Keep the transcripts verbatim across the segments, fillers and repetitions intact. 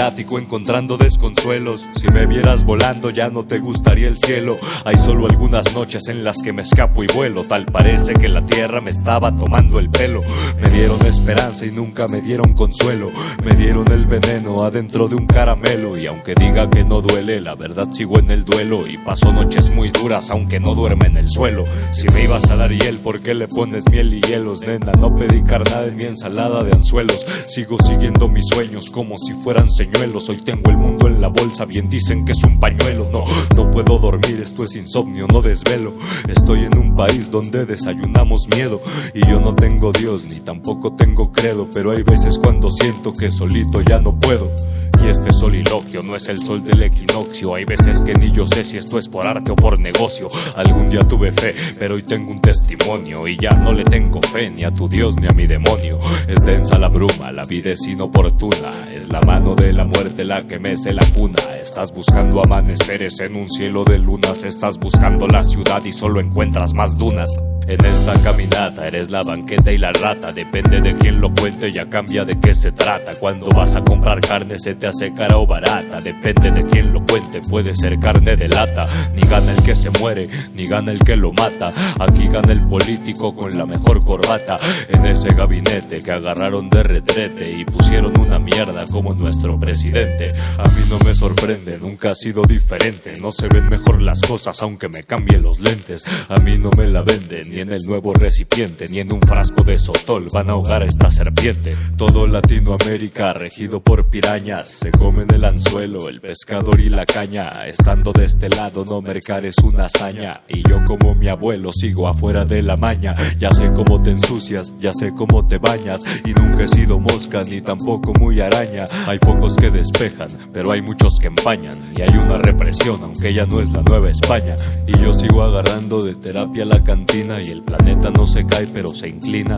estático encontrando desconsuelos. Si me vieras volando ya no te gustaría el cielo. Hay solo algunas noches en las que me escapo y vuelo. Tal parece que la tierra me estaba tomando el pelo. Me dieron esperanza y nunca me dieron consuelo. Me dieron el veneno adentro de un caramelo. Y aunque diga que no duele, la verdad sigo en el duelo. Y paso noches muy duras aunque no duerme en el suelo. Si me ibas a dar hiel, ¿por qué le pones miel y hielos? Nena, no pedí carnada en mi ensalada de anzuelos. Sigo siguiendo mis sueños como si fueran señuelos. Hoy tengo el mundo en la bolsa, bien dicen que es un pañuelo. No, no puedo dormir, esto es insomnio, no desvelo. Estoy en un país donde desayunamos miedo. Y yo no tengo Dios, ni tampoco tengo credo. Pero hay veces cuando siento que solito ya no puedo. Y este soliloquio no es el sol del equinoccio. Hay veces que ni yo sé si esto es por arte o por negocio. Algún día tuve fe, pero hoy tengo un testimonio. Y ya no le tengo fe ni a tu Dios ni a mi demonio. Es densa la bruma, la vida es inoportuna. Es la mano de la muerte la que mece la cuna. Estás buscando amaneceres en un cielo de lunas. Estás buscando la ciudad y solo encuentras más dunas. En esta caminata eres la banqueta y la rata. Depende de quién lo cuente, ya cambia de qué se trata. Cuando vas a comprar carne se te hace cara o barata. Depende de quién lo cuente, puede ser carne de lata. Ni gana el que se muere, ni gana el que lo mata. Aquí gana el político con la mejor corbata. En ese gabinete que agarraron de retrete y pusieron una mierda como nuestro presidente. A mí no me sorprende, nunca ha sido diferente. No se ven mejor las cosas aunque me cambien los lentes. A mí no me la venden ni en el nuevo recipiente, ni en un frasco de sotol van a ahogar a esta serpiente. Todo Latinoamérica regido por pirañas. Se comen el anzuelo, el pescador y la caña. Estando de este lado no mercar es una hazaña. Y yo como mi abuelo sigo afuera de la maña. Ya sé cómo te ensucias, ya sé cómo te bañas. Y nunca he sido mosca ni tampoco muy araña. Hay pocos que despejan, pero hay muchos que empañan. Y hay una represión, aunque ya no es la Nueva España. Y yo sigo agarrando de terapia la cantina. Y el planeta no se cae pero se inclina.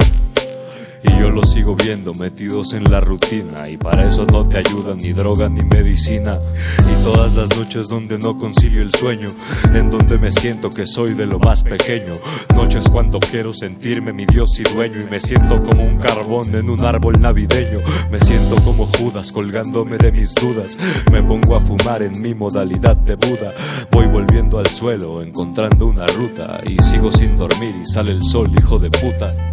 Y yo los sigo viendo metidos en la rutina. Y para eso no te ayudan ni droga ni medicina. Y todas las noches donde no concilio el sueño, en donde me siento que soy de lo más pequeño. Noches cuando quiero sentirme mi Dios y dueño. Y me siento como un carbón en un árbol navideño. Me siento como Judas colgándome de mis dudas. Me pongo a fumar en mi modalidad de Buda. Voy volviendo al suelo, encontrando una ruta. Y sigo sin dormir y sale el sol, hijo de puta.